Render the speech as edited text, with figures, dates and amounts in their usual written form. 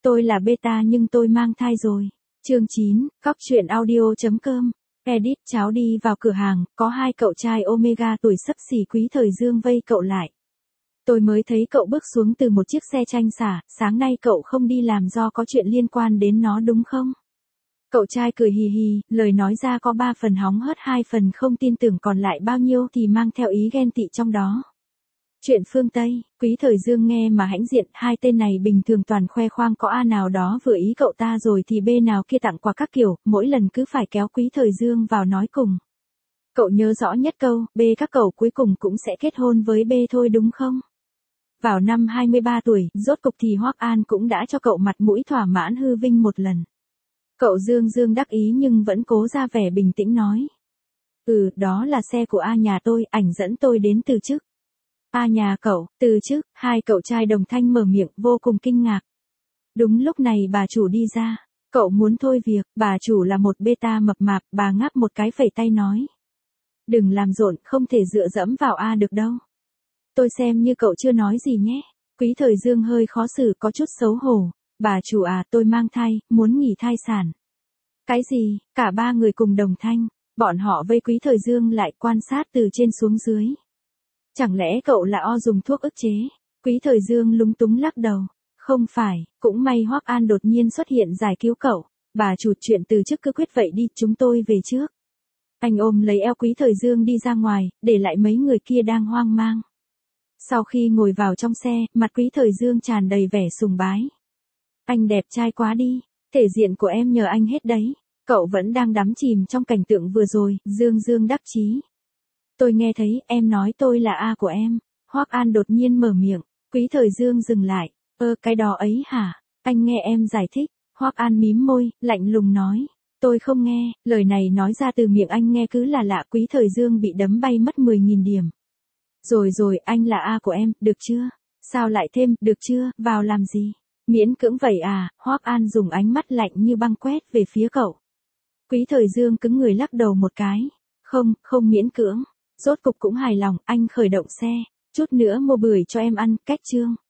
Tôi là beta nhưng tôi mang thai rồi. Chương 9, Cóc truyện audio.com. Edit cháu đi vào cửa hàng, có hai cậu trai Omega tuổi xấp xỉ Quý Thời Dương vây cậu lại. Tôi mới thấy cậu bước xuống từ một chiếc xe tranh xả, sáng nay cậu không đi làm do có chuyện liên quan đến nó đúng không? Cậu trai cười hì hì, lời nói ra có 3 phần hóng hớt 2 phần không tin tưởng còn lại bao nhiêu thì mang theo ý ghen tị trong đó. Chuyện phương Tây, Quý Thời Dương nghe mà hãnh diện, hai tên này bình thường toàn khoe khoang có A nào đó vừa ý cậu ta rồi thì B nào kia tặng quà các kiểu, mỗi lần cứ phải kéo Quý Thời Dương vào nói cùng. Cậu nhớ rõ nhất câu, B các cậu cuối cùng cũng sẽ kết hôn với B thôi đúng không? Vào năm 23 tuổi, rốt cục thì Hoắc An cũng đã cho cậu mặt mũi thỏa mãn hư vinh một lần. Cậu Dương Dương đắc ý nhưng vẫn cố ra vẻ bình tĩnh nói. Đó là xe của A nhà tôi, ảnh dẫn tôi đến từ chức. A nhà cậu, từ chức, hai cậu trai đồng thanh mở miệng vô cùng kinh ngạc. Đúng lúc này bà chủ đi ra, cậu muốn thôi việc, bà chủ là một beta mập mạp, bà ngáp một cái phẩy tay nói. Đừng làm rộn, không thể dựa dẫm vào A được đâu. Tôi xem như cậu chưa nói gì nhé. Quý Thời Dương hơi khó xử có chút xấu hổ. Bà chủ à, tôi mang thai, muốn nghỉ thai sản. Cái gì? Cả ba người cùng đồng thanh. Bọn họ vây Quý Thời Dương lại quan sát từ trên xuống dưới. Chẳng lẽ cậu là dùng thuốc ức chế? Quý Thời Dương lúng túng lắc đầu. Không phải, cũng may Hoắc An đột nhiên xuất hiện giải cứu cậu. Bà chủ chuyện từ chức cứ quyết vậy đi, chúng tôi về trước. Anh ôm lấy eo Quý Thời Dương đi ra ngoài, để lại mấy người kia đang hoang mang. Sau khi ngồi vào trong xe, mặt Quý Thời Dương tràn đầy vẻ sùng bái. Anh đẹp trai quá đi, thể diện của em nhờ anh hết đấy. Cậu vẫn đang đắm chìm trong cảnh tượng vừa rồi, Dương Dương đắc chí. Tôi nghe thấy em nói tôi là A của em. Hoắc An đột nhiên mở miệng, Quý Thời Dương dừng lại. Cái đó ấy hả? Anh nghe em giải thích. Hoắc An mím môi, lạnh lùng nói. Tôi không nghe, lời này nói ra từ miệng anh nghe cứ là lạ. Quý Thời Dương bị đấm bay mất 10.000 điểm. Rồi, anh là A của em, được chưa? Sao lại thêm, được chưa, vào làm gì? Miễn cưỡng vậy à? Hoắc An dùng ánh mắt lạnh như băng quét về phía cậu. Quý Thời Dương cứng người lắc đầu một cái. Không miễn cưỡng. Rốt cục cũng hài lòng, anh khởi động xe. Chút nữa mua bưởi cho em ăn, cách chương.